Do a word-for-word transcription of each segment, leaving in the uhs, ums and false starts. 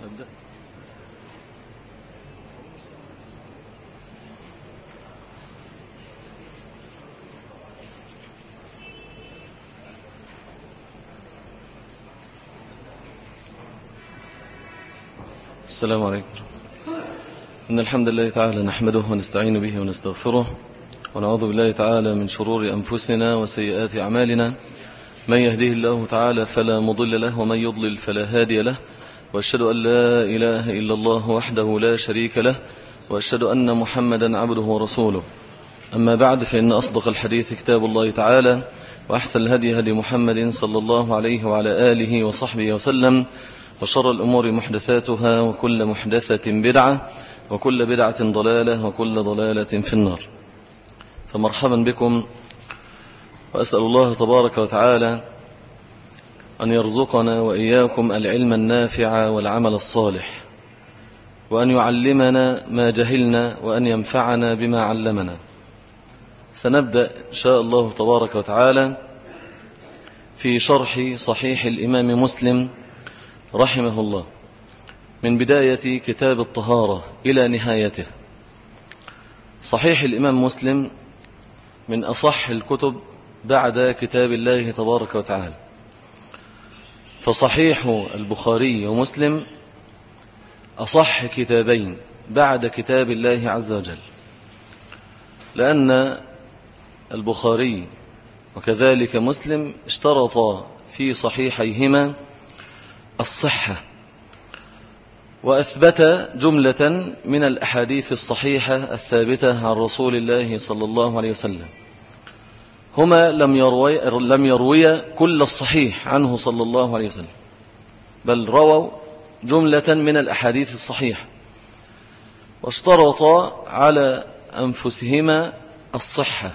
أبدأ. السلام عليكم. إن الحمد لله تعالى نحمده ونستعين به ونستغفره ونعوذ بالله تعالى من شرور أنفسنا وسيئات أعمالنا. من يهديه الله تعالى فلا مضل له ومن يضلل فلا هادي له، وأشهد أن لا إله إلا الله وحده لا شريك له، وأشهد أن محمدا عبده ورسوله. أما بعد، فإن أصدق الحديث كتاب الله تعالى، وأحسن الهدي هدي محمد صلى الله عليه وعلى آله وصحبه وسلم، وشر الأمور محدثاتها، وكل محدثة بدعة، وكل بدعة ضلالة، وكل ضلالة في النار. فمرحبا بكم، وأسأل الله تبارك وتعالى أن يرزقنا وإياكم العلم النافع والعمل الصالح، وأن يعلمنا ما جهلنا، وأن ينفعنا بما علمنا. سنبدأ إن شاء الله تبارك وتعالى في شرح صحيح الإمام مسلم رحمه الله من بداية كتاب الطهارة إلى نهايته. صحيح الإمام مسلم من أصح الكتب بعد كتاب الله تبارك وتعالى، فصحيح البخاري ومسلم أصح كتابين بعد كتاب الله عز وجل، لأن البخاري وكذلك مسلم اشترطا في صحيحيهما الصحة، وأثبت جملة من الأحاديث الصحيحة الثابتة عن رسول الله صلى الله عليه وسلم. هما لم يروي, لم يروي كل الصحيح عنه صلى الله عليه وسلم، بل رووا جملة من الأحاديث الصحيحة، واشترطا على أنفسهما الصحة.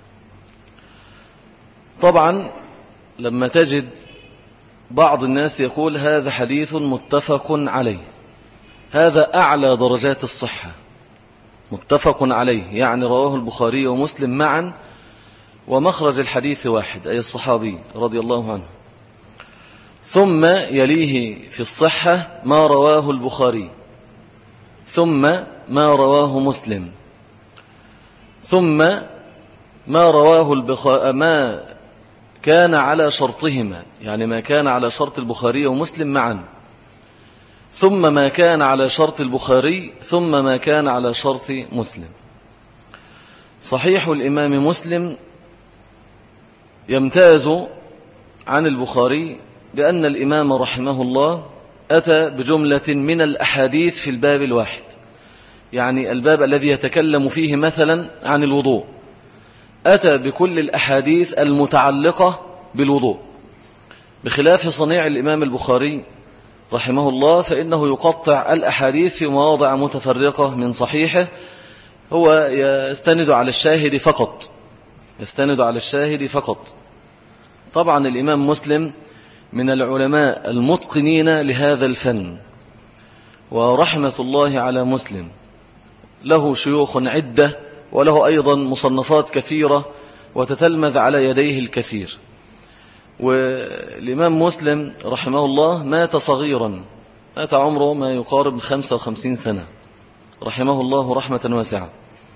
طبعا لما تجد بعض الناس يقول هذا حديث متفق عليه، هذا أعلى درجات الصحة، متفق عليه يعني رواه البخاري ومسلم معا، ومخرج الحديث واحد أي الصحابي رضي الله عنه. ثم يليه في الصحة ما رواه البخاري، ثم ما رواه مسلم، ثم ما رواه البخاري ما كان على شرطهما، يعني ما كان على شرط البخاري ومسلم معا، ثم ما كان على شرط البخاري، ثم ما كان على شرط مسلم. صحيح الإمام مسلم يمتاز عن البخاري بأن الإمام رحمه الله أتى بجملة من الأحاديث في الباب الواحد، يعني الباب الذي يتكلم فيه مثلا عن الوضوء أتى بكل الأحاديث المتعلقة بالوضوء، بخلاف صنيع الإمام البخاري رحمه الله، فإنه يقطع الأحاديث في مواضع متفرقة من صحيحه، هو يستند على الشاهد فقط يستند على الشاهد فقط. طبعا الإمام مسلم من العلماء المتقنين لهذا الفن، ورحمة الله على مسلم، له شيوخ عدة، وله أيضا مصنفات كثيرة، وتتلمذ على يديه الكثير. والإمام مسلم رحمه الله مات صغيرا، مات عمره ما يقارب خمسة وخمسين سنة رحمه الله رحمة واسعة.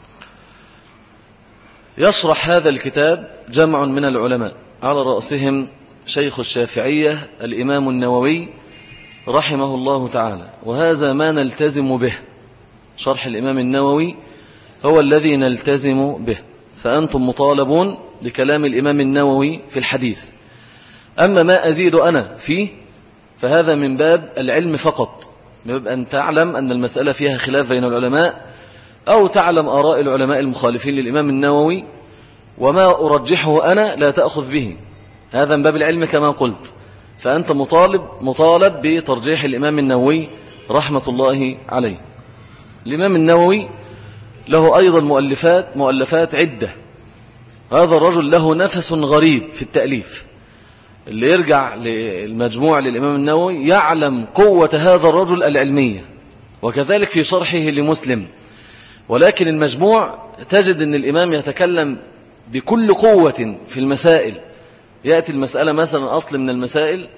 يشرح هذا الكتاب جمع من العلماء، على رأسهم شيخ الشافعية الإمام النووي رحمه الله تعالى، وهذا ما نلتزم به، شرح الإمام النووي هو الذي نلتزم به، فأنتم مطالبون بكلام الإمام النووي في الحديث. أما ما أزيد أنا فيه فهذا من باب العلم فقط، من باب أن تعلم أن المسألة فيها خلاف بين العلماء، أو تعلم آراء العلماء المخالفين للإمام النووي، وما أرجحه أنا لا تأخذ به، هذا من باب العلم كما قلت. فأنت مطالب مطالب بترجيح الإمام النووي رحمة الله عليه. الإمام النووي له أيضا مؤلفات مؤلفات عدة، هذا الرجل له نفس غريب في التأليف. اللي يرجع للمجموع للإمام النووي يعلم قوة هذا الرجل العلمية، وكذلك في شرحه لمسلم. ولكن المجموع تجد أن الإمام يتكلم بكل قوة في المسائل، يأتي المسألة مثلا أصل من المسائل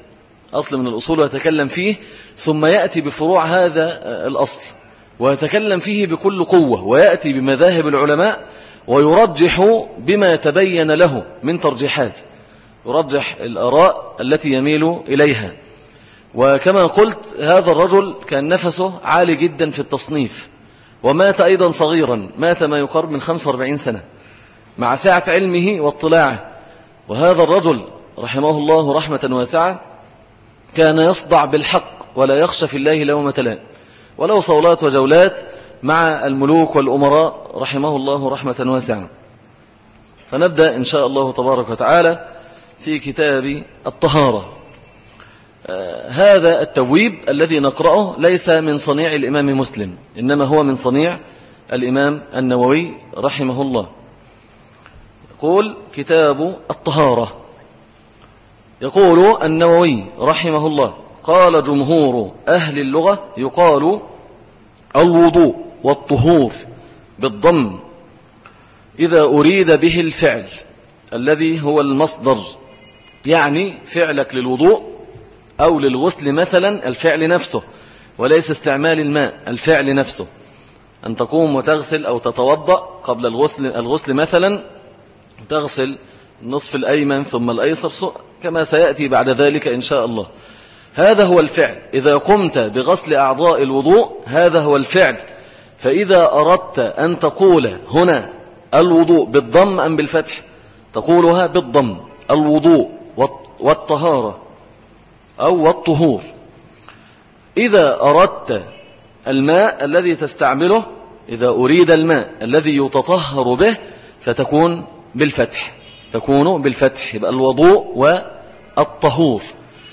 أصل من الأصول ويتكلم فيه، ثم يأتي بفروع هذا الأصل ويتكلم فيه بكل قوة، ويأتي بمذاهب العلماء ويرجح بما تبين له من ترجيحات، يرجح الآراء التي يميل إليها. وكما قلت هذا الرجل كان نفسه عالي جدا في التصنيف، ومات أيضا صغيرا، مات ما يقرب من خمسة وأربعين سنة مع سعة علمه واطلاعه. وهذا الرجل رحمه الله رحمة واسعة كان يصدع بالحق ولا يخشى في الله لومة لائم، ولو صولات وجولات مع الملوك والأمراء رحمه الله رحمة واسعة. فنبدأ إن شاء الله تبارك وتعالى في كتاب الطهارة. آه هذا التبويب الذي نقرأه ليس من صنيع الإمام مسلم، إنما هو من صنيع الإمام النووي رحمه الله. يقول كتاب الطهارة. يقول النووي رحمه الله: قال جمهور أهل اللغة يقال الوضوء والطهور بالضم إذا أريد به الفعل الذي هو المصدر، يعني فعلك للوضوء أو للغسل مثلا الفعل نفسه، وليس استعمال الماء، الفعل نفسه، أن تقوم وتغسل أو تتوضأ قبل الغسل, الغسل مثلا تغسل النصف الأيمن ثم الأيسر كما سيأتي بعد ذلك إن شاء الله. هذا هو الفعل. إذا قمت بغسل أعضاء الوضوء هذا هو الفعل. فإذا أردت أن تقول هنا الوضوء بالضم أم بالفتح؟ تقولها بالضم، الوضوء والطهارة أو والطهور. إذا أردت الماء الذي تستعمله، إذا أريد الماء الذي يتطهر به فتكون بالفتح، تكون بالفتح، يبقى الوضوء والطهور.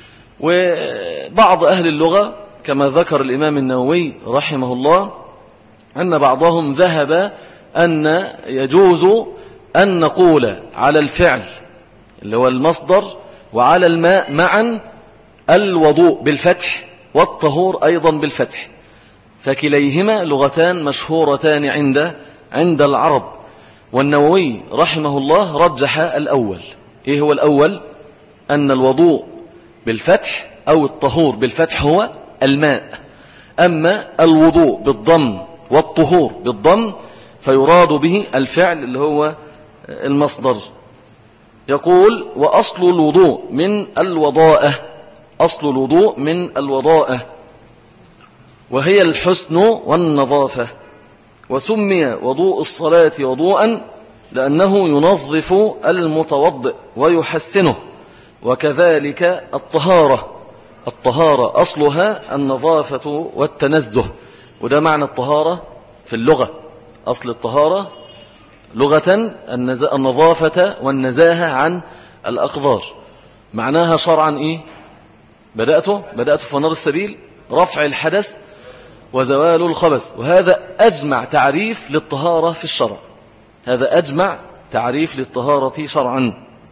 وبعض أهل اللغة كما ذكر الإمام النووي رحمه الله أن بعضهم ذهب أن يجوز أن نقول على الفعل اللي هو المصدر وعلى الماء معا الوضوء بالفتح والطهور أيضا بالفتح، فكليهما لغتان مشهورتان عند عند العرب. والنووي رحمه الله رجح الأول. إيه هو الأول؟ أن الوضوء بالفتح أو الطهور بالفتح هو الماء، أما الوضوء بالضم والطهور بالضم فيراد به الفعل اللي هو المصدر. يقول: وأصل الوضوء من الوضاءة، أصل الوضوء من الوضاءة وهي الحسن والنظافة. وسمي وضوء الصلاة وضوءا لأنه ينظف المتوضئ ويحسنه. وكذلك الطهارة، الطهارة أصلها النظافة والتنزه، وده معنى الطهارة في اللغة. أصل الطهارة لغة النظافة والنزاهة عن الأقذار. معناها شرعا إيه؟ بدأته بدأت في نار السبيل رفع الحدث وزوال الخبث. وهذا أجمع تعريف للطهارة في الشرع، هذا أجمع تعريف للطهارة شرعا.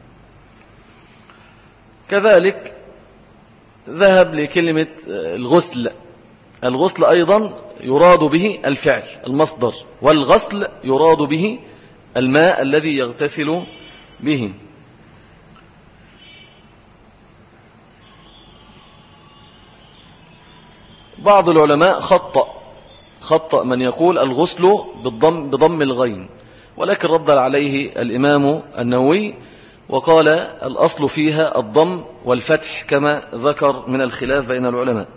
كذلك ذهب لكلمة الغسل. الغسل أيضا يراد به الفعل المصدر، والغسل يراد به الماء الذي يغتسل به. بعض العلماء خطأ خطأ من يقول الغسل بالضم, بضم الغين، ولكن رد عليه الإمام النووي وقال الأصل فيها الضم والفتح كما ذكر من الخلاف بين العلماء.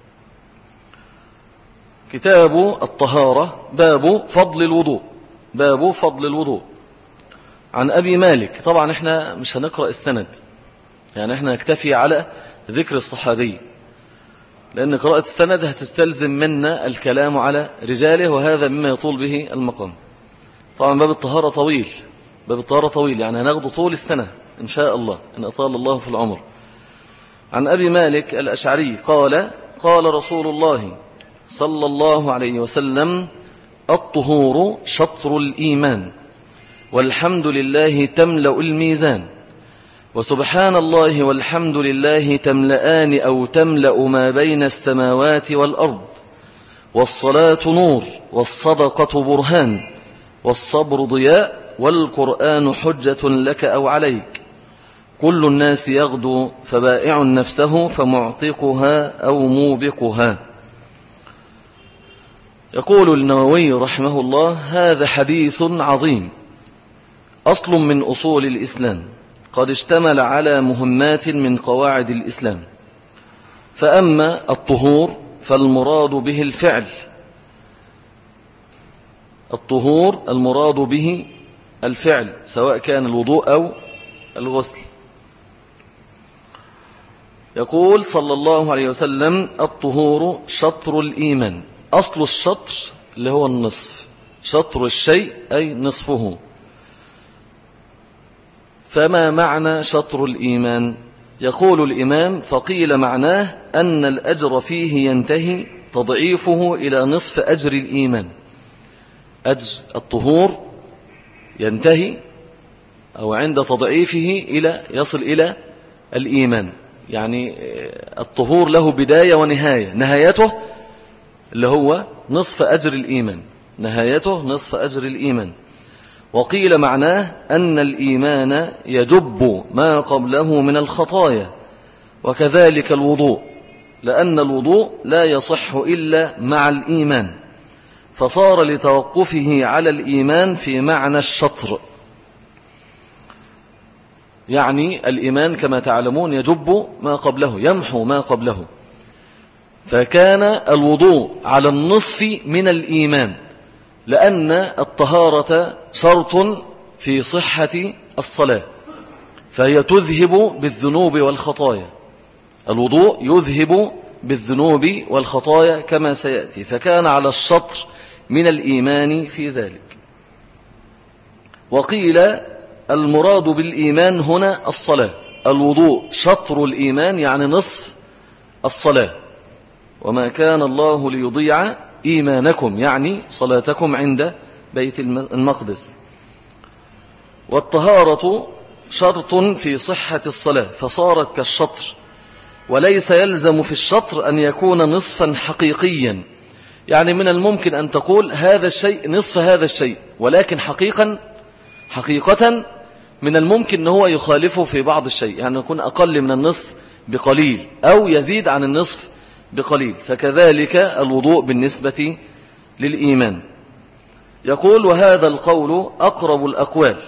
كتاب الطهارة. باب فضل الوضوء. باب فضل الوضوء. عن أبي مالك. طبعا احنا مش هنقرأ استند، يعني احنا نكتفي على ذكر الصحابي، لأن قراءة السند هتستلزم منا الكلام على رجاله، وهذا مما يطول به المقام. طبعا باب الطهارة طويل، باب الطهارة طويل، يعني هناخده طول السنة إن شاء الله إن أطال الله في العمر. عن أبي مالك الأشعري قال: قال رسول الله صلى الله عليه وسلم: الطهور شطر الإيمان، والحمد لله تملأ الميزان، وسبحان الله والحمد لله تملأان أو تملأ ما بين السماوات والأرض، والصلاة نور، والصدقة برهان، والصبر ضياء، والقرآن حجة لك أو عليك، كل الناس يغدو فبائع نفسه فمعتقها أو موبقها. يقول النووي رحمه الله: هذا حديث عظيم أصل من أصول الإسلام قد اشتمل على مهمات من قواعد الإسلام. فأما الطهور فالمراد به الفعل، الطهور المراد به الفعل سواء كان الوضوء أو الغسل. يقول صلى الله عليه وسلم: الطهور شطر الإيمان. أصل الشطر اللي هو النصف، شطر الشيء أي نصفه. فما معنى شطر الإيمان؟ يقول الإمام: فقيل معناه أن الأجر فيه ينتهي تضعيفه إلى نصف أجر الإيمان. أجر الطهور ينتهي أو عند تضعيفه إلى يصل إلى الإيمان. يعني الطهور له بداية ونهاية، نهايته اللي هو نصف أجر الإيمان، نهايته نصف أجر الإيمان. وقيل معناه أن الإيمان يجب ما قبله من الخطايا، وكذلك الوضوء، لأن الوضوء لا يصح إلا مع الإيمان، فصار لتوقفه على الإيمان في معنى الشطر. يعني الإيمان كما تعلمون يجب ما قبله، يمحو ما قبله، فكان الوضوء على النصف من الإيمان، لأن الطهارة شرط في صحة الصلاة، فهي تذهب بالذنوب والخطايا. الوضوء يذهب بالذنوب والخطايا كما سيأتي، فكان على الشطر من الإيمان في ذلك. وقيل المراد بالإيمان هنا الصلاة. الوضوء شطر الإيمان يعني نصف الصلاة. وما كان الله ليضيع إيمانكم يعني صلاتكم عند بيت المقدس. والطهارة شرط في صحة الصلاة فصارت كالشطر، وليس يلزم في الشطر أن يكون نصفا حقيقيا. يعني من الممكن أن تقول هذا الشيء نصف هذا الشيء، ولكن حقيقا حقيقة من الممكن أن هو يخالفه في بعض الشيء، يعني يكون أقل من النصف بقليل أو يزيد عن النصف بقليل. فكذلك الوضوء بالنسبة للإيمان. يقول: وهذا القول أقرب الأقوال،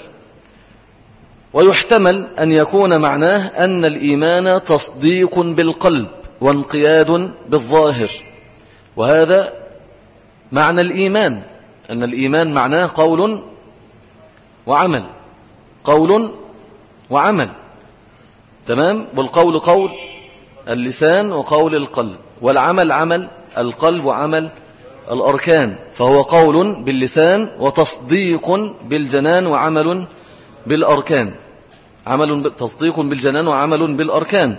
ويحتمل أن يكون معناه أن الإيمان تصديق بالقلب وانقياد بالظاهر. وهذا معنى الإيمان، أن الإيمان معناه قول وعمل، قول وعمل، تمام. والقول قول اللسان وقول القلب، والعمل عمل القلب وعمل الأركان، فهو قول باللسان وتصديق بالجنان وعمل بالأركان، عمل تصديق بالجنان وعمل بالأركان.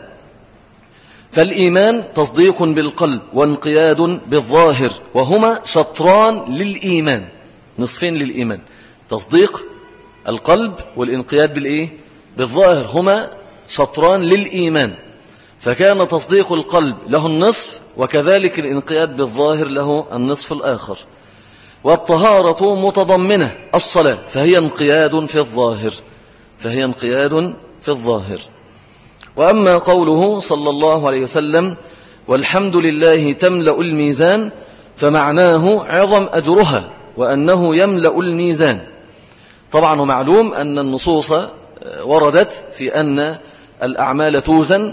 فالإيمان تصديق بالقلب وانقياد بالظاهر، وهما شطران للإيمان، نصفين للإيمان، تصديق القلب والانقياد بالإيه؟ بالظاهر، هما شطران للإيمان. فكان تصديق القلب له النصف، وكذلك الانقياد بالظاهر له النصف الآخر. والطهارة متضمنة الصلاة، فهي انقياد في الظاهر، فهي انقياد في الظاهر. وأما قوله صلى الله عليه وسلم: والحمد لله تملأ الميزان، فمعناه عظم أجرها وأنه يملأ الميزان. طبعا معلوم أن النصوص وردت في أن الأعمال توزن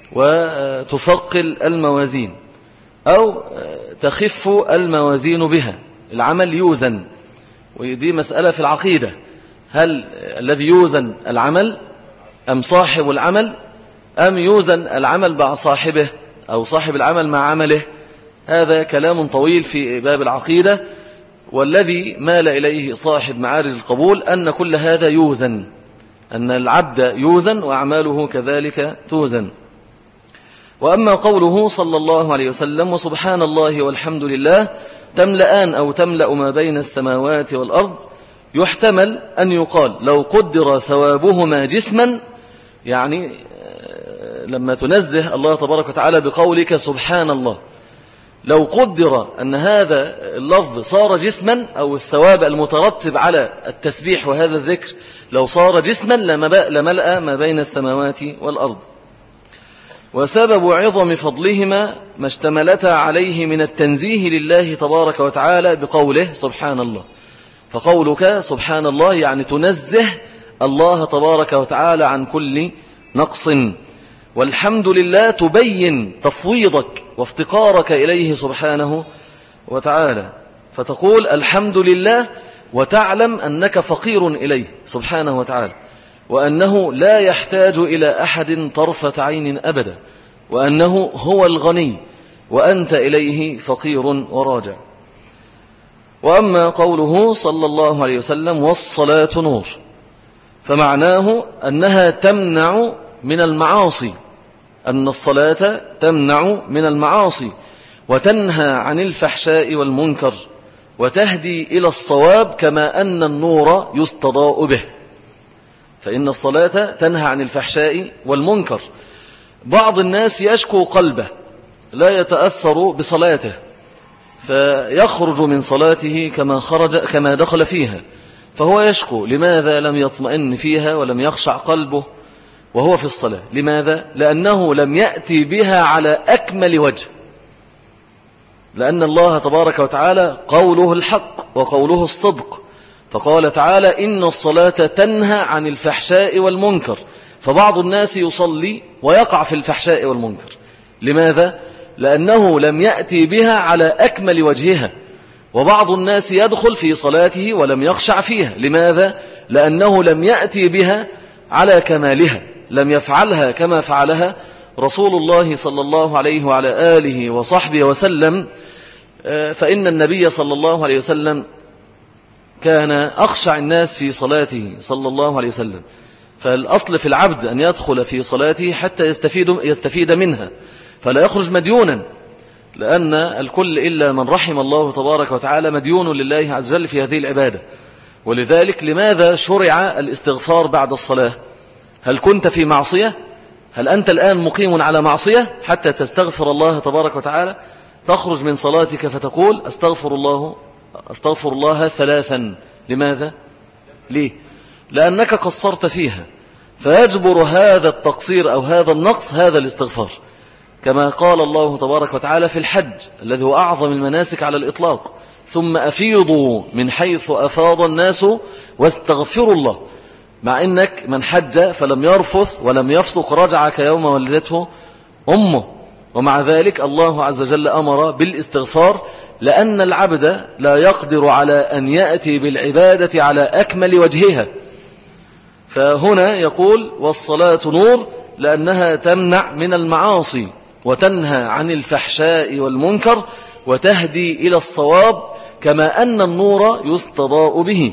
وتثقل الموازين أو تخف الموازين بها، العمل يوزن، ودي مسألة في العقيدة، هل الذي يوزن العمل أم صاحب العمل، أم يوزن العمل مع صاحبه أو صاحب العمل مع عمله؟ هذا كلام طويل في باب العقيدة، والذي مال إليه صاحب معارج القبول أن كل هذا يوزن، أن العبد يوزن وأعماله كذلك توزن. وأما قوله صلى الله عليه وسلم: وسبحان الله والحمد لله تملأان أو تملأ ما بين السماوات والأرض، يحتمل أن يقال لو قدر ثوابهما جسما، يعني لما تنزه الله تبارك وتعالى بقولك سبحان الله، لو قدر أن هذا اللفظ صار جسما، أو الثواب المترتب على التسبيح وهذا الذكر لو صار جسما لملأ ما بين السماوات والأرض. وسبب عظم فضلهما ما اشتملتا عليه من التنزيه لله تبارك وتعالى بقوله سبحان الله. فقولك سبحان الله يعني تنزه الله تبارك وتعالى عن كل نقص، والحمد لله تبين تفويضك وافتقارك إليه سبحانه وتعالى، فتقول الحمد لله وتعلم أنك فقير إليه سبحانه وتعالى، وأنه لا يحتاج إلى أحد طرفة عين أبدا، وأنه هو الغني وأنت إليه فقير وراجع. وأما قوله صلى الله عليه وسلم والصلاة نور، فمعناه أنها تمنع من المعاصي، أن الصلاة تمنع من المعاصي وتنهى عن الفحشاء والمنكر وتهدي إلى الصواب، كما أن النور يستضاء به. فإن الصلاة تنهى عن الفحشاء والمنكر. بعض الناس يشكو قلبه لا يتأثر بصلاته، فيخرج من صلاته كما خرج كما دخل فيها، فهو يشكو لماذا لم يطمئن فيها ولم يخشع قلبه وهو في الصلاة. لماذا؟ لأنه لم يأتي بها على أكمل وجه، لأن الله تبارك وتعالى قوله الحق وقوله الصدق، فقال تعالى إن الصلاة تنهى عن الفحشاء والمنكر. فبعض الناس يصلي ويقع في الفحشاء والمنكر. لماذا؟ لأنه لم يأتي بها على أكمل وجهها. وبعض الناس يدخل في صلاته ولم يخشع فيها. لماذا؟ لأنه لم يأتي بها على كمالها، لم يفعلها كما فعلها رسول الله صلى الله عليه وعلى آله وصحبه وسلم. فإن النبي صلى الله عليه وسلم كان أخشع الناس في صلاته صلى الله عليه وسلم. فالأصل في العبد أن يدخل في صلاته حتى يستفيد, يستفيد منها، فلا يخرج مديونا، لأن الكل إلا من رحم الله تبارك وتعالى مديون لله عز وجل في هذه العبادة. ولذلك لماذا شرع الاستغفار بعد الصلاة؟ هل كنت في معصية؟ هل أنت الآن مقيم على معصية حتى تستغفر الله تبارك وتعالى؟ تخرج من صلاتك فتقول أستغفر الله أستغفر الله ثلاثا. لماذا؟ ليه؟ لأنك قصرت فيها، فيجبر هذا التقصير أو هذا النقص هذا الاستغفار، كما قال الله تبارك وتعالى في الحج الذي هو أعظم المناسك على الإطلاق: ثم أفيضوا من حيث أفاض الناس واستغفروا الله. مع إنك من حج فلم يرفث ولم يفسق رجع كيوم ولدته أمه، ومع ذلك الله عز وجل أمر بالاستغفار، لأن العبد لا يقدر على أن يأتي بالعبادة على أكمل وجهها. فهنا يقول والصلاة نور لأنها تمنع من المعاصي وتنهى عن الفحشاء والمنكر وتهدي إلى الصواب، كما أن النور يستضاء به.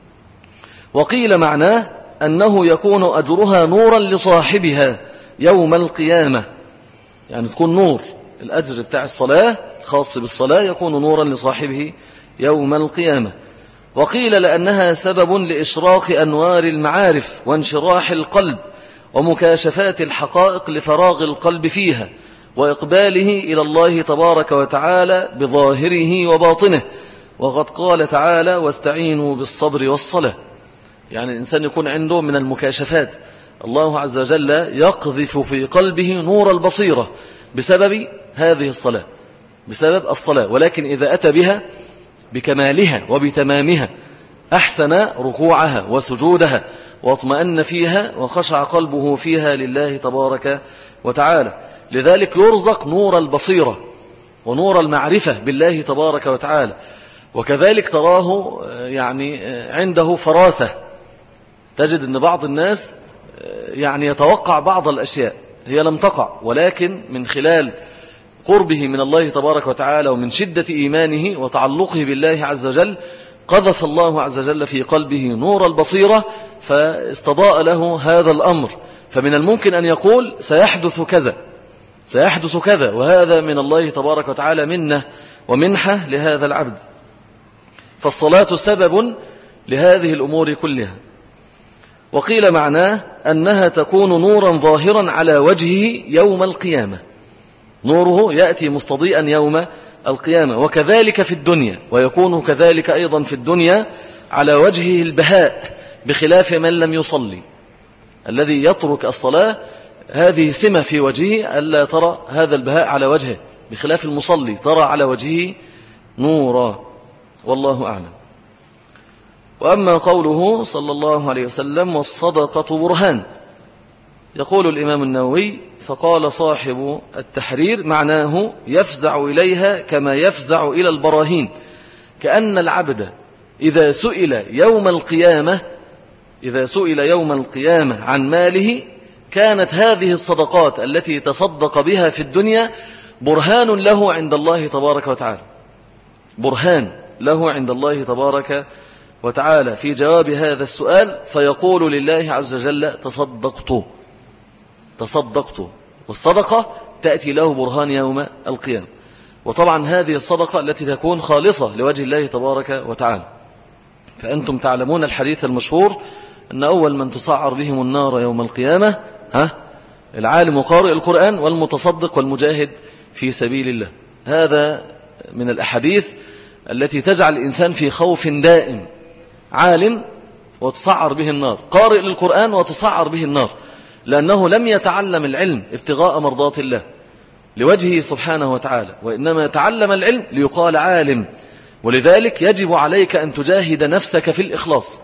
وقيل معناه أنه يكون أجرها نورا لصاحبها يوم القيامة، يعني تكون نور، الأجر بتاع الصلاة خاص بالصلاة يكون نورا لصاحبه يوم القيامة. وقيل لأنها سبب لإشراق أنوار المعارف وانشراح القلب ومكاشفات الحقائق لفراغ القلب فيها وإقباله إلى الله تبارك وتعالى بظاهره وباطنه. وقد قال تعالى واستعينوا بالصبر والصلاة، يعني الإنسان يكون عنده من المكاشفات، الله عز وجل يقذف في قلبه نور البصيرة بسبب هذه الصلاة، بسبب الصلاة. ولكن إذا أتى بها بكمالها وبتمامها أحسن ركوعها وسجودها واطمأن فيها وخشع قلبه فيها لله تبارك وتعالى. لذلك يرزق نور البصيرة ونور المعرفة بالله تبارك وتعالى. وكذلك تراه يعني عنده فراسة، تجد أن بعض الناس يعني يتوقع بعض الأشياء هي لم تقع، ولكن من خلال قربه من الله تبارك وتعالى ومن شدة إيمانه وتعلقه بالله عز وجل قذف الله عز وجل في قلبه نور البصيرة فاستضاء له هذا الأمر. فمن الممكن أن يقول سيحدث كذا سيحدث كذا، وهذا من الله تبارك وتعالى منه ومنحة لهذا العبد. فالصلاة سبب لهذه الأمور كلها. وقيل معناه أنها تكون نورا ظاهرا على وجهه يوم القيامة، نوره يأتي مستضيئا يوم القيامة، وكذلك في الدنيا، ويكون كذلك أيضا في الدنيا على وجهه البهاء، بخلاف من لم يصلي. الذي يترك الصلاة هذه سمة في وجهه ألا ترى هذا البهاء على وجهه، بخلاف المصلي ترى على وجهه نورا، والله أعلم. وأما قوله صلى الله عليه وسلم والصدقة برهان، يقول الإمام النووي فقال صاحب التحرير معناه يفزع إليها كما يفزع إلى البراهين، كأن العبد إذا سئل يوم القيامة إذا سئل يوم القيامة عن ماله كانت هذه الصدقات التي تصدق بها في الدنيا برهان له عند الله تبارك وتعالى، برهان له عند الله تبارك وتعالى في جواب هذا السؤال، فيقول لله عز وجل تصدقت تصدقت، والصدقة تأتي له برهان يوم القيامة. وطبعا هذه الصدقة التي تكون خالصة لوجه الله تبارك وتعالى. فأنتم تعلمون الحديث المشهور أن أول من تسعر بهم النار يوم القيامة ها العالم قارئ القرآن والمتصدق والمجاهد في سبيل الله. هذا من الأحاديث التي تجعل الإنسان في خوف دائم، عالم وتسعر به النار، قارئ للقرآن وتسعر به النار، لأنه لم يتعلم العلم ابتغاء مرضات الله لوجهه سبحانه وتعالى، وإنما يتعلم العلم ليقال عالم. ولذلك يجب عليك أن تجاهد نفسك في الإخلاص.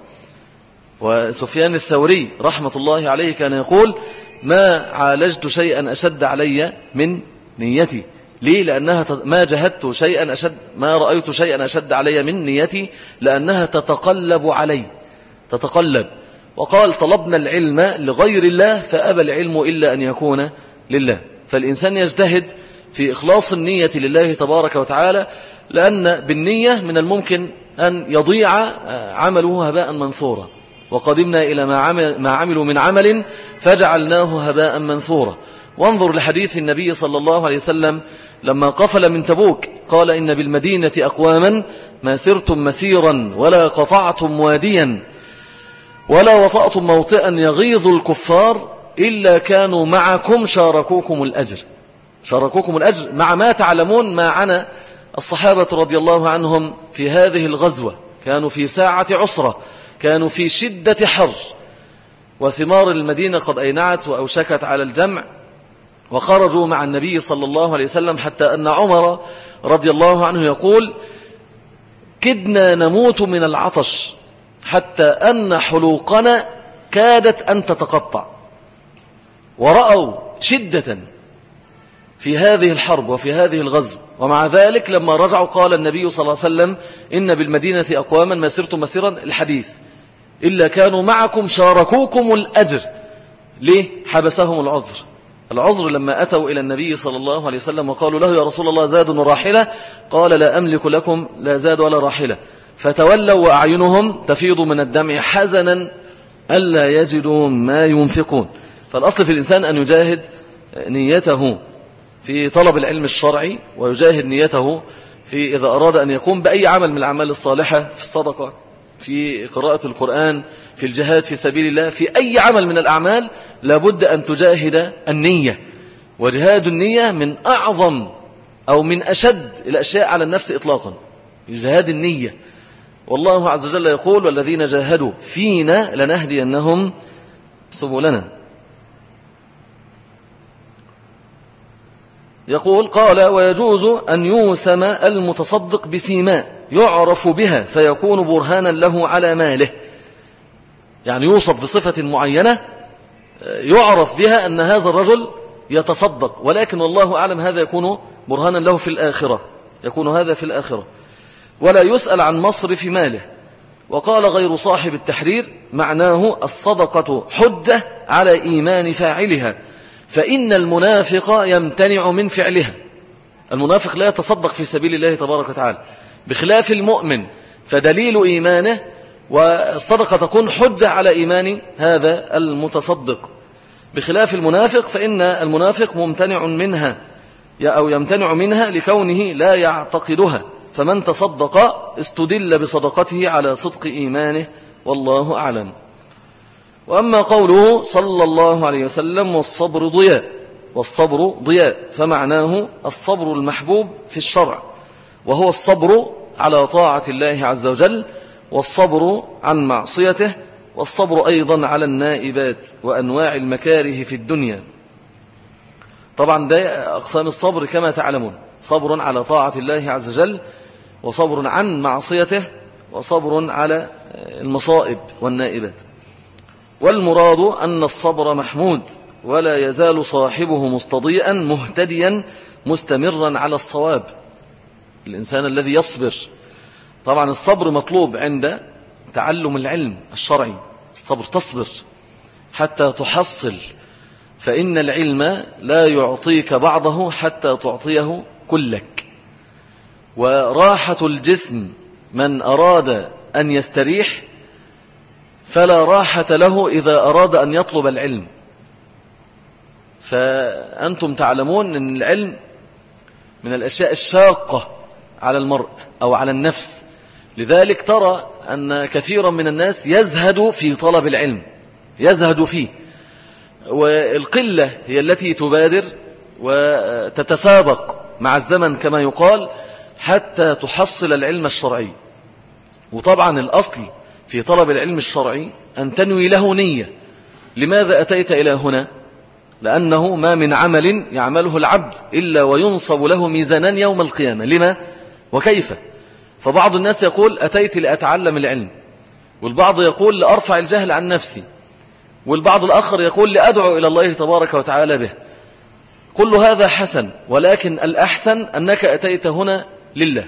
وسفيان الثوري رحمة الله عليه كان يقول ما عالجت شيئا أشد علي من نيتي. ليه؟ لأنها ما جهدت شيئا أشد ما رأيت شيئا أشد علي من نيتي، لأنها تتقلب علي تتقلب. وقال طلبنا العلم لغير الله فأبى العلم إلا أن يكون لله. فالإنسان يجتهد في إخلاص النية لله تبارك وتعالى، لأن بالنية من الممكن أن يضيع عمله هباء منثورا، وقدمنا إلى ما, عمل ما عملوا من عمل فجعلناه هباء منثورا. وانظر لحديث النبي صلى الله عليه وسلم لما قفل من تبوك قال إن بالمدينة أقواما ما سرتم مسيرا ولا قطعتم واديا ولا وطأتم موطئا يغيظ الكفار إلا كانوا معكم شاركوكم الأجر شاركوكم الأجر مع ما تعلمون ما عنا الصحابة رضي الله عنهم في هذه الغزوة. كانوا في ساعة عسرة، كانوا في شدة حر، وثمار المدينة قد أينعت وأوشكت على الجمع، وخرجوا مع النبي صلى الله عليه وسلم حتى أن عمر رضي الله عنه يقول كدنا نموت من العطش حتى أن حلوقنا كادت أن تتقطع. ورأوا شدة في هذه الحرب وفي هذه الغزو، ومع ذلك لما رجعوا قال النبي صلى الله عليه وسلم إن بالمدينة أقواما ما سرتم مسيرا الحديث إلا كانوا معكم شاركوكم الأجر. ليه؟ حبسهم العذر. العذر لما أتوا إلى النبي صلى الله عليه وسلم وقالوا له يا رسول الله زاد وراحلة، قال لا أملك لكم لا زاد ولا راحلة، فتولوا وأعينهم تفيض من الدمع حزنا ألا يجدوا ما ينفقون. فالأصل في الإنسان أن يجاهد نيته في طلب العلم الشرعي، ويجاهد نيته في إذا أراد أن يقوم بأي عمل من الأعمال الصالحة، في الصدقة، في قراءة القرآن، في الجهاد في سبيل الله، في أي عمل من الأعمال لابد أن تجاهد النية. وجهاد النية من أعظم أو من أشد الأشياء على النفس إطلاقا، جهاد النية. والله عز وجل يقول والذين جاهدوا فينا لنهدينهم سبلنا. يقول قال ويجوز أن يوسم المتصدق بسيماء يعرف بها فيكون برهانا له على ماله، يعني يوصف بصفة معينة يعرف بها أن هذا الرجل يتصدق، ولكن والله أعلم هذا يكون برهانا له في الآخرة، يكون هذا في الآخرة، ولا يسأل عن مصرف ماله. وقال غير صاحب التحرير معناه الصدقة حجة على إيمان فاعلها، فإن المنافق يمتنع من فعلها. المنافق لا يتصدق في سبيل الله تبارك وتعالى، بخلاف المؤمن فدليل إيمانه والصدقة تكون حجة على إيمان هذا المتصدق، بخلاف المنافق فإن المنافق ممتنع منها أو يمتنع منها لكونه لا يعتقدها، فمن تصدق استدل بصدقته على صدق إيمانه، والله أعلم. وأما قوله صلى الله عليه وسلم والصبر ضياء، والصبر ضياء فمعناه الصبر المحبوب في الشرع، وهو الصبر على طاعة الله عز وجل، والصبر عن معصيته، والصبر أيضا على النائبات وأنواع المكاره في الدنيا. طبعا ده أقسام الصبر كما تعلمون: صبر على طاعة الله عز وجل، وصبر عن معصيته، وصبر على المصائب والنائبات. والمراد أن الصبر محمود، ولا يزال صاحبه مستضيئا مهتديا مستمرا على الصواب. الإنسان الذي يصبر، طبعا الصبر مطلوب عند تعلم العلم الشرعي، الصبر تصبر حتى تحصل، فإن العلم لا يعطيك بعضه حتى تعطيه كلك. وراحة الجسم من أراد أن يستريح فلا راحة له إذا أراد أن يطلب العلم. فأنتم تعلمون أن العلم من الأشياء الشاقة على المرء أو على النفس، لذلك ترى أن كثيرا من الناس يزهد في طلب العلم، يزهد فيه، والقلة هي التي تبادر وتتسابق مع الزمن كما يقال حتى تحصل العلم الشرعي. وطبعا الأصل في طلب العلم الشرعي أن تنوي له نية. لماذا أتيت إلى هنا؟ لأنه ما من عمل يعمله العبد إلا وينصب له ميزانان يوم القيامة. لما وكيف؟ فبعض الناس يقول أتيت لأتعلم العلم، والبعض يقول لأرفع الجهل عن نفسي، والبعض الآخر يقول لأدعو إلى الله تبارك وتعالى به. كل هذا حسن، ولكن الأحسن أنك أتيت هنا لله،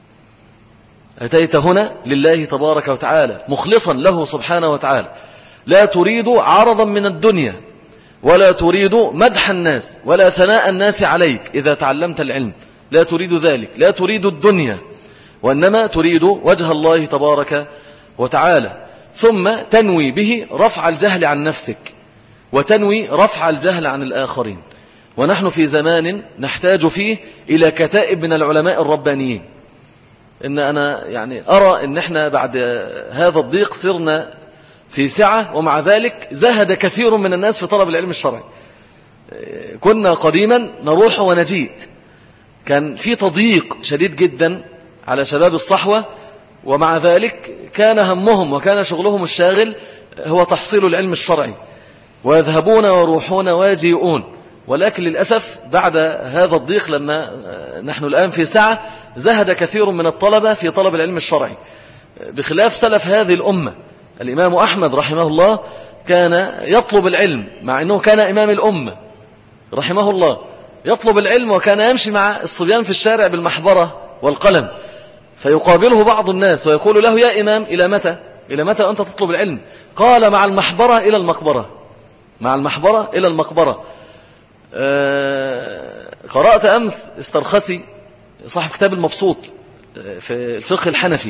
أتيت هنا لله تبارك وتعالى مخلصا له سبحانه وتعالى، لا تريد عرضا من الدنيا، ولا تريد مدح الناس ولا ثناء الناس عليك إذا تعلمت العلم، لا تريد ذلك، لا تريد الدنيا، وإنما تريد وجه الله تبارك وتعالى. ثم تنوي به رفع الجهل عن نفسك، وتنوي رفع الجهل عن الآخرين. ونحن في زمان نحتاج فيه إلى كتائب من العلماء الربانيين. إن أنا يعني أرى إن إحنا بعد هذا الضيق صرنا في سعة، ومع ذلك زهد كثير من الناس في طلب العلم الشرعي. كنا قديما نروح ونجيء، كان في تضييق شديد جدا على شباب الصحوة، ومع ذلك كان همهم وكان شغلهم الشاغل هو تحصيل العلم الشرعي، ويذهبون ويروحون ويجيئون. ولكن للأسف بعد هذا الضيق لما نحن الآن في ساعة زهد كثير من الطلبة في طلب العلم الشرعي، بخلاف سلف هذه الأمة. الإمام أحمد رحمه الله كان يطلب العلم مع أنه كان إمام الأمة رحمه الله، يطلب العلم وكان يمشي مع الصبيان في الشارع بالمحبرة والقلم، فيقابله بعض الناس ويقول له: يا إمام، إلى متى إلى متى أنت تطلب العلم؟ قال: مع المحبرة إلى المقبرة، مع المحبرة إلى المقبرة. آه قرأت أمس استرخسي صاحب كتاب المبسوط في الفقه الحنفي،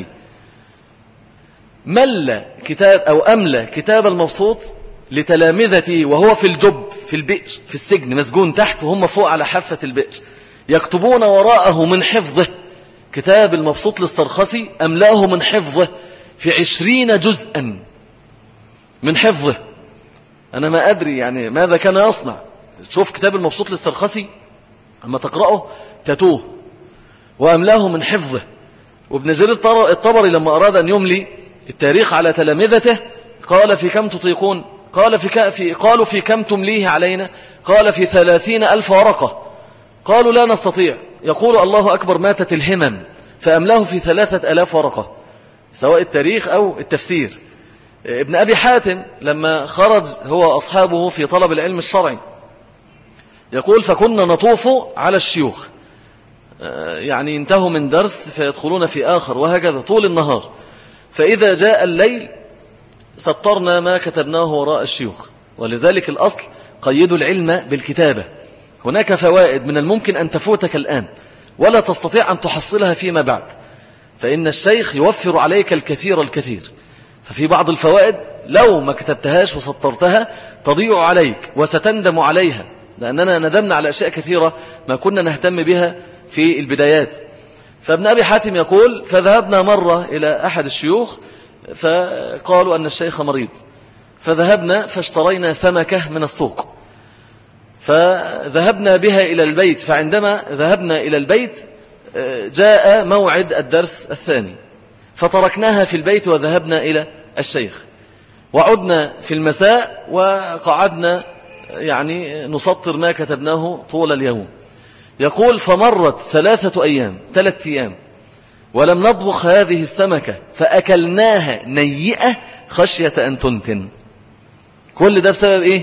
مل كتاب أو أملى كتاب المبسوط لتلامذتي وهو في الجب في البئر في السجن مسجون تحت، وهم فوق على حافة البئر يكتبون وراءه من حفظه. كتاب المبسوط للسرخسي أملاه من حفظه في عشرين جزءا من حفظه. أنا ما أدري يعني ماذا كان يصنع. شوف كتاب المبسوط للسرخسي أما تقرأه تتوه، وأملاه من حفظه. وابن جرير الطبري لما أراد أن يملي التاريخ على تلامذته قال: في كم تطيقون؟ قال في, ك... في قالوا: في كم تمليه علينا؟ قال: في ثلاثين ألف ورقة. قالوا: لا نستطيع. يقول: الله أكبر، ماتت الهمم، فأملاه في ثلاثة ألاف ورقة، سواء التاريخ أو التفسير. ابن أبي حاتم لما خرج هو أصحابه في طلب العلم الشرعي يقول: فكنا نطوف على الشيوخ، يعني ينتهوا من درس فيدخلون في آخر، وهكذا طول النهار. فإذا جاء الليل سطرنا ما كتبناه وراء الشيوخ. ولذلك الأصل قيدوا العلم بالكتابة. هناك فوائد من الممكن أن تفوتك الآن ولا تستطيع أن تحصلها فيما بعد، فإن الشيخ يوفر عليك الكثير الكثير. ففي بعض الفوائد لو ما كتبتهاش وسطرتها تضيع عليك وستندم عليها، لأننا ندمنا على أشياء كثيرة ما كنا نهتم بها في البدايات. فابن أبي حاتم يقول: فذهبنا مرة إلى أحد الشيوخ فقالوا أن الشيخ مريض، فذهبنا فاشترينا سمكة من السوق، فذهبنا بها إلى البيت. فعندما ذهبنا إلى البيت جاء موعد الدرس الثاني فتركناها في البيت وذهبنا إلى الشيخ، وعدنا في المساء وقعدنا يعني نسطر ما كتبناه طول اليوم. يقول فمرت ثلاثة أيام ثلاثة أيام ولم نطبخ هذه السمكة فأكلناها نيئة خشية أن تنتن. كل ده بسبب إيه؟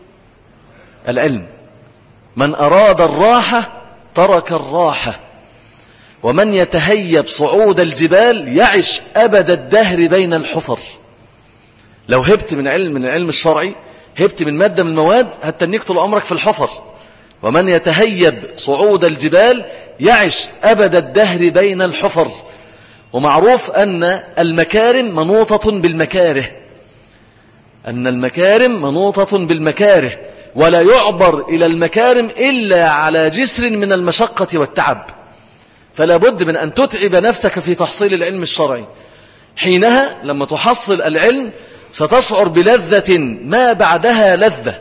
العلم. من أراد الراحة ترك الراحة، ومن يتهيب صعود الجبال يعش أبد الدهر بين الحفر. لو هبت من علم من العلم الشرعي، هبت من مادة من المواد، هتنيك طول عمرك في الحفر. ومن يتهيب صعود الجبال يعش أبد الدهر بين الحفر. ومعروف أن المكارم منوطة بالمكاره، أن المكارم منوطة بالمكاره، ولا يعبر إلى المكارم إلا على جسر من المشقة والتعب. فلا بد من أن تتعب نفسك في تحصيل العلم الشرعي. حينها لما تحصل العلم ستشعر بلذة ما بعدها لذة.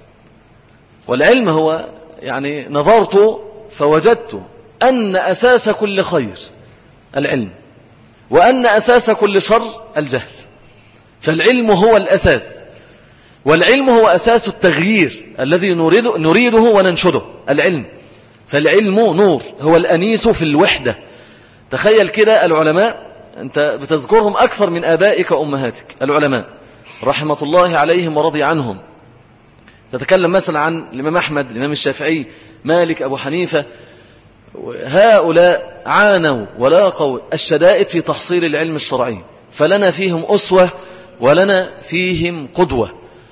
والعلم هو يعني نظرت فوجدت أن أساس كل خير العلم، وأن أساس كل شر الجهل. فالعلم هو الأساس، والعلم هو أساس التغيير الذي نريد نريده وننشده. العلم، فالعلم نور، هو الأنيس في الوحدة. تخيل كده العلماء، أنت بتذكرهم أكثر من آبائك وأمهاتك، العلماء رحمة الله عليهم ورضي عنهم. تتكلم مثلا عن الإمام أحمد، الإمام الشافعي، مالك، أبو حنيفة. هؤلاء عانوا ولاقوا الشدائد في تحصيل العلم الشرعي، فلنا فيهم أسوة ولنا فيهم قدوة.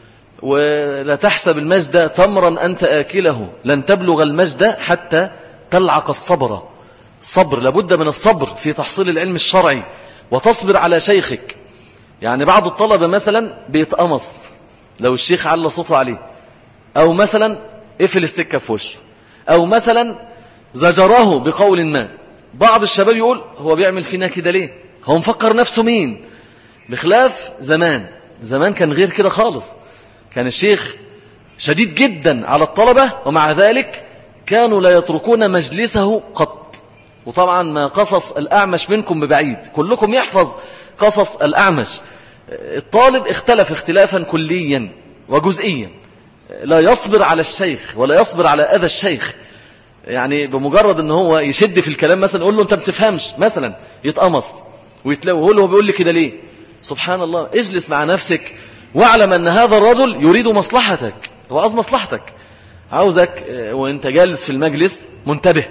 ولا تحسب المجد تمرا أنت آكله، لن تبلغ المجد حتى تلعق الصبر. الصبر، لابد من الصبر في تحصيل العلم الشرعي، وتصبر على شيخك. يعني بعض الطلبة مثلا بيتقمص لو الشيخ على صوته عليه، أو مثلا قفل السكة في وشه، أو مثلا زجره بقول ما. بعض الشباب يقول هو بيعمل فينا كده ليه؟ هو مفكر نفسه مين؟ بخلاف زمان. زمان كان غير كده خالص، كان الشيخ شديد جدا على الطلبة، ومع ذلك كانوا لا يتركون مجلسه قط. وطبعا ما قصص الأعمش منكم ببعيد، كلكم يحفظ قصص الأعمش. الطالب اختلف اختلافا كليا وجزئيا، لا يصبر على الشيخ ولا يصبر على أذى الشيخ. يعني بمجرد ان هو يشد في الكلام مثلا، يقول له انت بتفهمش مثلا، يتقمص ويتلوه، يقول له بيقول لي كده ليه؟ سبحان الله. اجلس مع نفسك واعلم ان هذا الرجل يريد مصلحتك، هو عاوز مصلحتك، عاوزك وانت جالس في المجلس منتبه،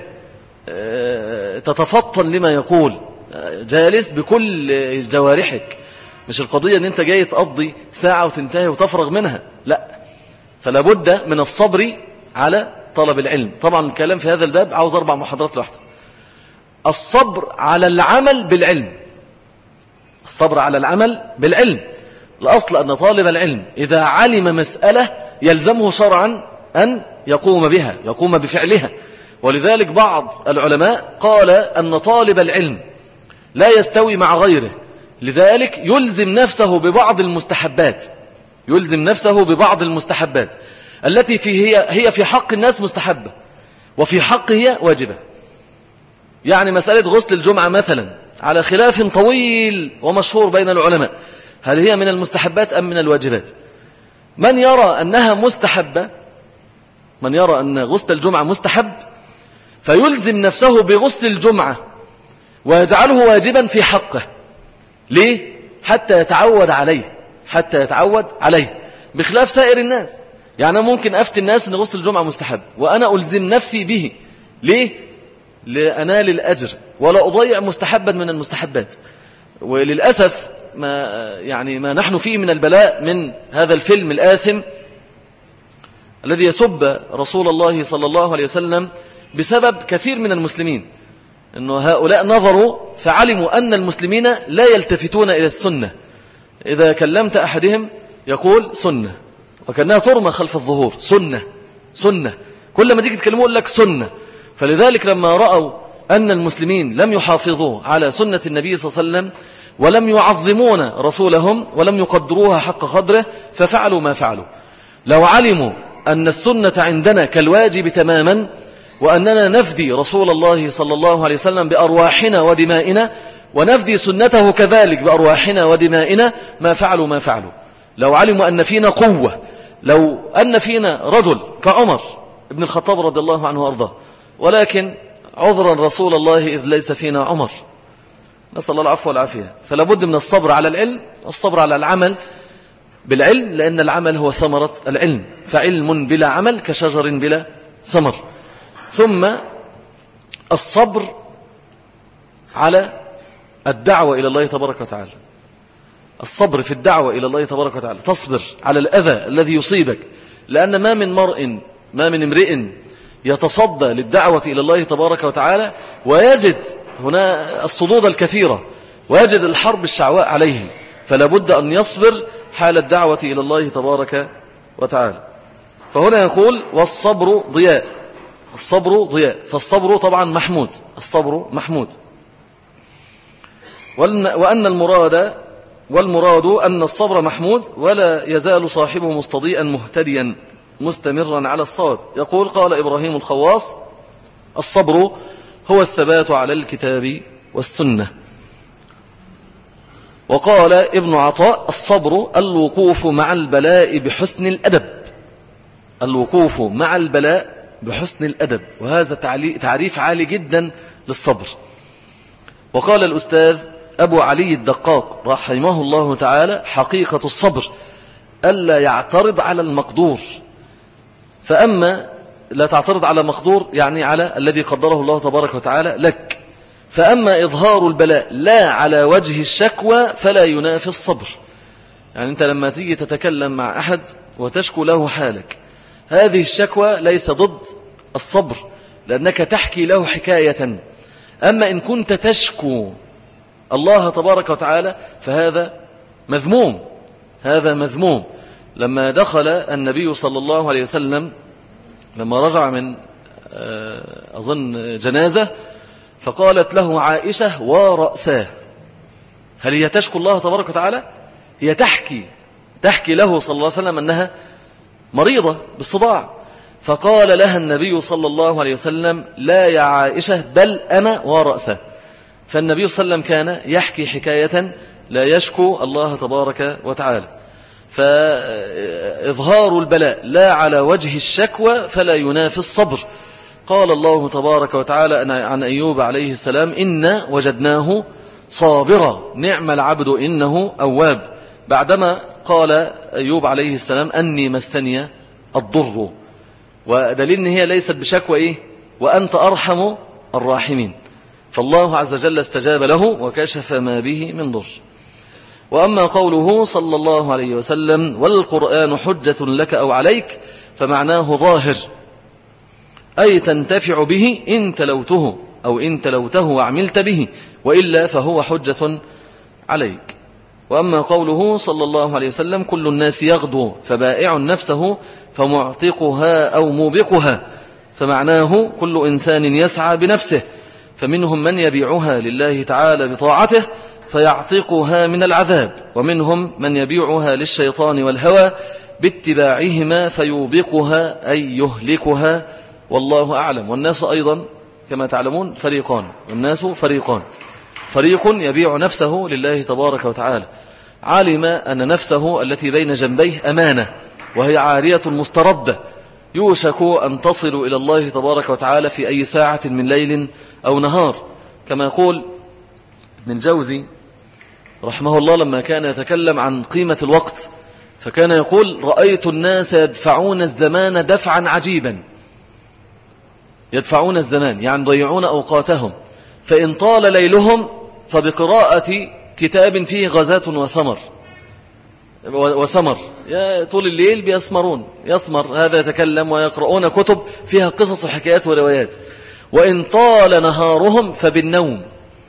تتفطن لما يقول، جالس بكل جوارحك. مش القضية ان انت جاي تقضي ساعة وتنتهي وتفرغ منها، لا. فلا بد من الصبر على طلب العلم. طبعا الكلام في هذا الباب عاوز أربع محاضرات لوحده. الصبر على العمل بالعلم، الصبر على العمل بالعلم. الأصل أن طالب العلم إذا علم مسألة يلزمه شرعا أن يقوم بها، يقوم بفعلها. ولذلك بعض العلماء قال أن طالب العلم لا يستوي مع غيره، لذلك يلزم نفسه ببعض المستحبات، يلزم نفسه ببعض المستحبات التي في هي, هي في حق الناس مستحبة، وفي حقه هي واجبة. يعني مسألة غسل الجمعة مثلا على خلاف طويل ومشهور بين العلماء، هل هي من المستحبات أم من الواجبات؟ من يرى أنها مستحبة، من يرى أن غسل الجمعة مستحب، فيلزم نفسه بغسل الجمعة ويجعله واجبا في حقه. ليه؟ حتى يتعود عليه، حتى يتعود عليه، بخلاف سائر الناس. يعني ممكن أفتي الناس أن غسل الجمعة مستحب وأنا ألزم نفسي به. ليه؟ لأنال الأجر ولا أضيع مستحبا من المستحبات. وللأسف ما يعني ما نحن فيه من البلاء من هذا الفيلم الآثم الذي يسب رسول الله صلى الله عليه وسلم بسبب كثير من المسلمين، أنه هؤلاء نظروا فعلموا أن المسلمين لا يلتفتون إلى السنة. إذا كلمت أحدهم يقول سنة، وكأنها ترمى خلف الظهور، سنة سنة، كل ما تيجي تكلموا يقول لك سنة. فلذلك لما رأوا أن المسلمين لم يحافظوا على سنة النبي صلى الله عليه وسلم ولم يعظمون رسولهم ولم يقدروها حق قدره، ففعلوا ما فعلوا. لو علموا أن السنة عندنا كالواجب تماما وأننا نفدي رسول الله صلى الله عليه وسلم بأرواحنا ودمائنا، ونفدي سنته كذلك بأرواحنا ودمائنا، ما فعلوا ما فعلوا. لو علموا أن فينا قوة، لو أن فينا رجل كعمر ابن الخطاب رضي الله عنه وأرضاه، ولكن عذرا رسول الله إذ ليس فينا عمر، نسأل الله العفو والعافية. فلا بد من الصبر على العلم والصبر على العمل بالعلم، لأن العمل هو ثمرة العلم، فعلم بلا عمل كشجر بلا ثمر. ثم الصبر على الدعوة إلى الله تبارك وتعالى، الصبر في الدعوة إلى الله تبارك وتعالى، تصبر على الأذى الذي يصيبك، لأن ما من مرء ما من امرئ يتصدى للدعوة إلى الله تبارك وتعالى ويجد هنا الصدود الكثيرة ويجد الحرب الشعواء عليه، فلا بد أن يصبر حال الدعوة إلى الله تبارك وتعالى. فهنا يقول والصبر ضياء، الصبر ضياء، فالصبر طبعا محمود، الصبر محمود. وأن المراد والمراد أن الصبر محمود ولا يزال صاحبه مستضيئا مهتديا مستمرا على الصواب. يقول قال إبراهيم الخواص الصبر هو الثبات على الكتاب والسنة. وقال ابن عطاء الصبر الوقوف مع البلاء بحسن الأدب، الوقوف مع البلاء بحسن الأدب، وهذا تعريف عالي جدا للصبر. وقال الأستاذ أبو علي الدقاق رحمه الله تعالى حقيقة الصبر ألا يعترض على المقدور، فأما لا تعترض على مقدور يعني على الذي قدره الله تبارك وتعالى لك، فأما إظهار البلاء لا على وجه الشكوى فلا ينافي الصبر. يعني أنت لما تيجي تتكلم مع أحد وتشكو له حالك، هذه الشكوى ليس ضد الصبر لأنك تحكي له حكاية، أما إن كنت تشكو الله تبارك وتعالى فهذا مذموم، هذا مذموم. لما دخل النبي صلى الله عليه وسلم لما رجع من أظن جنازة فقالت له عائشة ورأساه، هل هي تشكو الله تبارك وتعالى؟ هي تحكي تحكي له صلى الله عليه وسلم أنها مريضة بالصداع، فقال لها النبي صلى الله عليه وسلم لا يا عائشة بل أنا ورأسه. فالنبي صلى الله عليه وسلم كان يحكي حكاية لا يشكو الله تبارك وتعالى. فإظهار البلاء لا على وجه الشكوى فلا ينافي الصبر. قال الله تبارك وتعالى عن أيوب عليه السلام إنا وجدناه صابرا نعم العبد إنه أواب، بعدما قال أيوب عليه السلام أني مسني الضر، ودليل إن هي ليست بشكوى إيه؟ وأنت أرحم الراحمين. فالله عز وجل استجاب له وكشف ما به من ضر. وأما قوله صلى الله عليه وسلم والقرآن حجة لك أو عليك فمعناه ظاهر، أي تنتفع به إن تلوته أو إن تلوته وعملت به، وإلا فهو حجة عليك. وأما قوله صلى الله عليه وسلم كل الناس يغدو فبائع نفسه فمعتقها أو موبقها، فمعناه كل إنسان يسعى بنفسه، فمنهم من يبيعها لله تعالى بطاعته فيعتقها من العذاب، ومنهم من يبيعها للشيطان والهوى باتباعهما فيوبقها أي يهلكها، والله أعلم. والناس أيضا كما تعلمون فريقان، والناس فريقان، فريق يبيع نفسه لله تبارك وتعالى، علم أن نفسه التي بين جنبيه أمانة وهي عارية مستردة يوشك أن تصل إلى الله تبارك وتعالى في أي ساعة من ليل أو نهار، كما يقول ابن الجوزي رحمه الله لما كان يتكلم عن قيمة الوقت، فكان يقول رأيت الناس يدفعون الزمان دفعا عجيبا، يدفعون الزمان يعني ضيعون أوقاتهم، فإن طال ليلهم فبقراءة كتاب فيه غزاة وثمر وثمر، طول الليل بيسمرون، يسمر هذا يتكلم ويقرؤون كتب فيها قصص وحكايات وروايات. وإن طال نهارهم فبالنوم،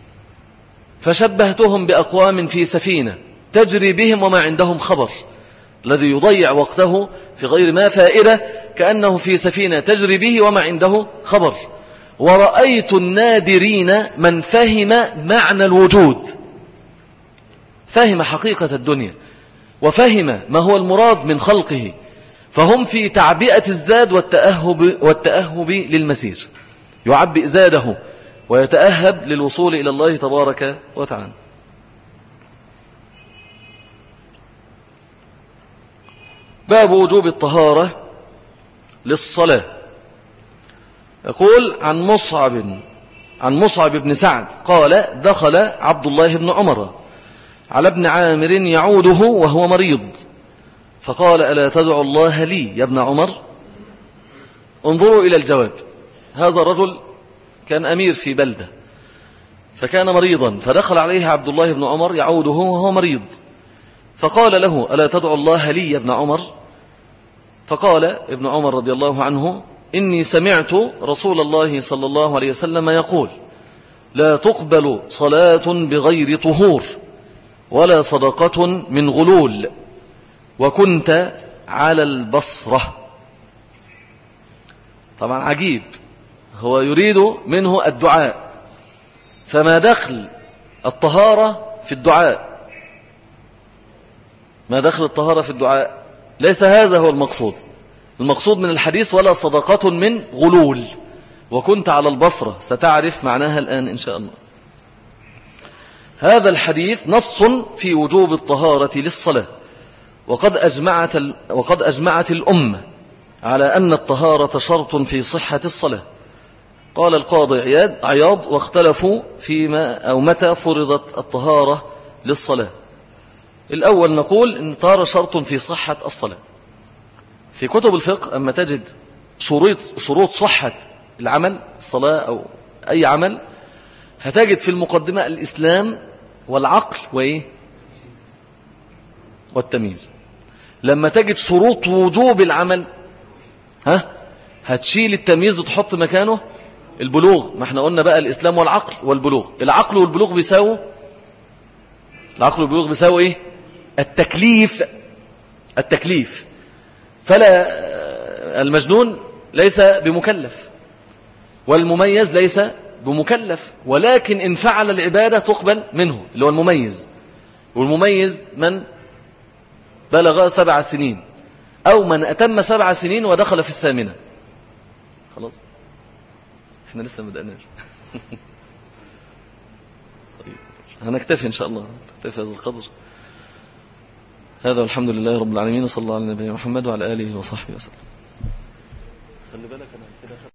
فشبهتهم بأقوام في سفينة تجري بهم وما عندهم خبر، الذي يضيع وقته في غير ما فائدة كأنه في سفينة تجري به وما عنده خبر. ورأيت النادرين من فهم معنى الوجود، فهم حقيقة الدنيا وفهم ما هو المراد من خلقه، فهم في تعبئة الزاد والتأهب, والتأهب للمسير. يعبئ زاده ويتأهب للوصول إلى الله تبارك وتعالى. باب وجوب الطهارة للصلاة. يقول عن مصعب عن مصعب بن سعد قال دخل عبد الله بن عمر على ابن عامر يعوده وهو مريض فقال ألا تدعو الله لي يا ابن عمر؟ انظروا إلى الجواب. هذا الرجل كان أمير في بلدة فكان مريضا، فدخل عليه عبد الله بن عمر يعوده وهو مريض فقال له ألا تدعو الله لي يا ابن عمر؟ فقال ابن عمر رضي الله عنه إني سمعت رسول الله صلى الله عليه وسلم يقول لا تقبل صلاة بغير طهور ولا صدقة من غلول وكنت على البصرة. طبعا عجيب، هو يريد منه الدعاء، فما دخل الطهارة في الدعاء؟ ما دخل الطهارة في الدعاء؟ ليس هذا هو المقصود. المقصود من الحديث ولا صدقة من غلول وكنت على البصرة، ستعرف معناها الآن إن شاء الله. هذا الحديث نص في وجوب الطهارة للصلاة، وقد أجمعت, وقد أجمعت الأمة على أن الطهارة شرط في صحة الصلاة. قال القاضي عياض واختلفوا فيما أو متى فرضت الطهارة للصلاة. الأول نقول أن الطهارة شرط في صحة الصلاة. في كتب الفقه أما تجد شروط, شروط صحة العمل الصلاة أو أي عمل، هتجد في المقدمة الإسلام والعقل وإيه؟ والتمييز. لما تجد شروط وجوب العمل ها هتشيل التمييز وتحط مكانه البلوغ. ما احنا قلنا بقى الإسلام والعقل والبلوغ. العقل والبلوغ بيساووا العقل والبلوغ بيساووا إيه؟ التكليف. التكليف. فلا المجنون ليس بمكلف والمميز ليس بمكلف، ولكن إن فعل العبادة تقبل منه اللي هو المميز. والمميز من بلغ سبع سنين أو من أتم سبع سنين ودخل في الثامنة. خلاص احنا لسه ما بدأناش. طيب هنكتفي إن شاء الله، نكتفي هذا القدر. هذا والحمد لله رب العالمين، صلى الله على النبي محمد وعلى آله وصحبه وسلم. خلي بالك أنا كده